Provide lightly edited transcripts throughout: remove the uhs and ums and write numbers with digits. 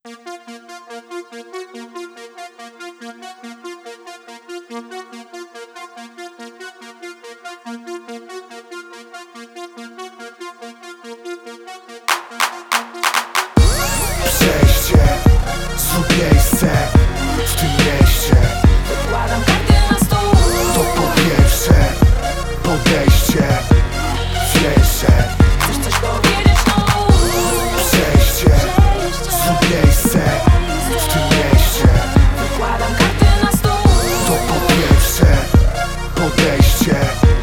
Przejście, zrób miejsce w tym mieście. Wykładam karty na stół. To po pierwsze podejście, wierzę. Chcesz coś powiedzieć? No Przejście, zrób miejsce w tym mieście. wykładam karty na stół. To po pierwsze podejście,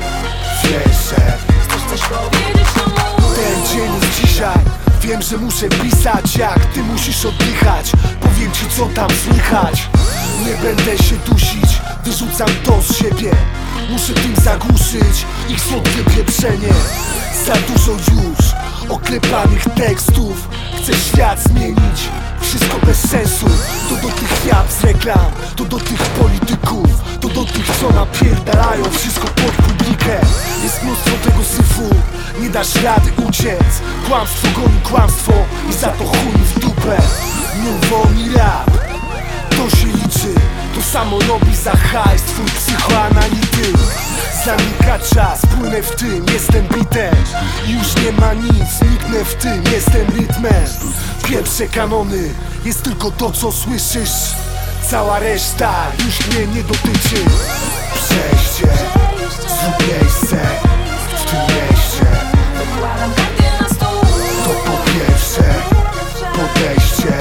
wierzę. Chcesz coś powiedzieć? No Ten dzień jest dzisiaj. Wiem, że muszę pisać, jak ty musisz oddychać. Powiem ci, co tam słychać. Nie będę się dusić, wyrzucam to z siebie. Muszę tym zagłuszyć ich słodkie pieprzenie. Za dużo już oklepanych tekstów. Chcę świat zmienić, wszystko bez sensu. To do tych jab z reklam, to do tych polityków, to do tych, co napierdalają wszystko pod publikę. Jest mnóstwo tego syfu, nie dasz rady uciec. Kłamstwo goni kłamstwo i za to chuj w dupę. Mów mi rap, to się liczy. To samo robi za hajs twój psychoanalityk. Zanika czas, płynę w tym, jestem bitem. Już nie ma nic, niknę w tym, jestem rytmem. Pierwsze kanony, jest tylko to, co słyszysz. Cała reszta już mnie nie dotyczy. Przejście, zrób miejsce w tym mieście. wykładam karty na stół. To po pierwsze podejście,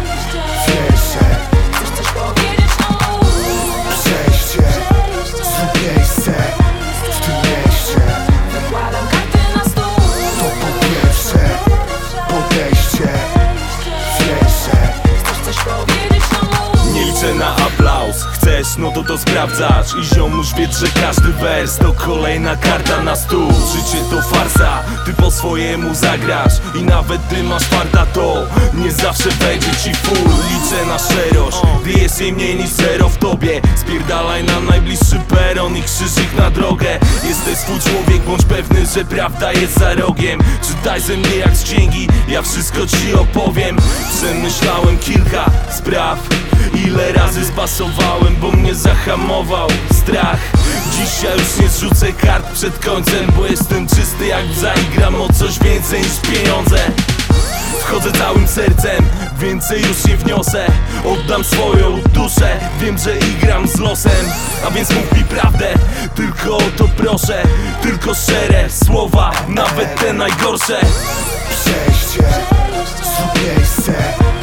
wierzę. Chcesz coś powiedzieć? No Przejście, zrób miejsce w tym mieście. wykładam karty na stół. To po pierwsze podejście, wierzę. Chcesz coś powiedzieć? No Nie liczę na aplauz, chcesz, no to sprawdzasz. I ziomuś wie, że każdy wers to kolejna karta na stół. Życie to farsa, ty po swojemu zagrasz. I nawet ty masz farta, to nie zawsze wejdzie ci full. Liczę na szczerość, gdy jest jej mniej niż zero w tobie. Spierdalaj na najbliższy peron i krzyżyk na drogę. Jesteś swój człowiek, bądź pewny, że prawda jest za rogiem. Czytaj ze mnie jak z księgi, ja wszystko ci opowiem. Przemyślałem kilka spraw, ile razy spasowałem, bo mnie zahamował strach. Dzisiaj już nie zrzucę kart przed końcem, bo jestem czysty jak łza i gram o coś więcej niż pieniądze. Wchodzę całym sercem, więcej już nie wniosę. Oddam swoją duszę, wiem, że igram z losem. A więc mów mi prawdę, tylko o to proszę. Tylko szczere słowa, nawet te najgorsze. Przejście, zrób miejsce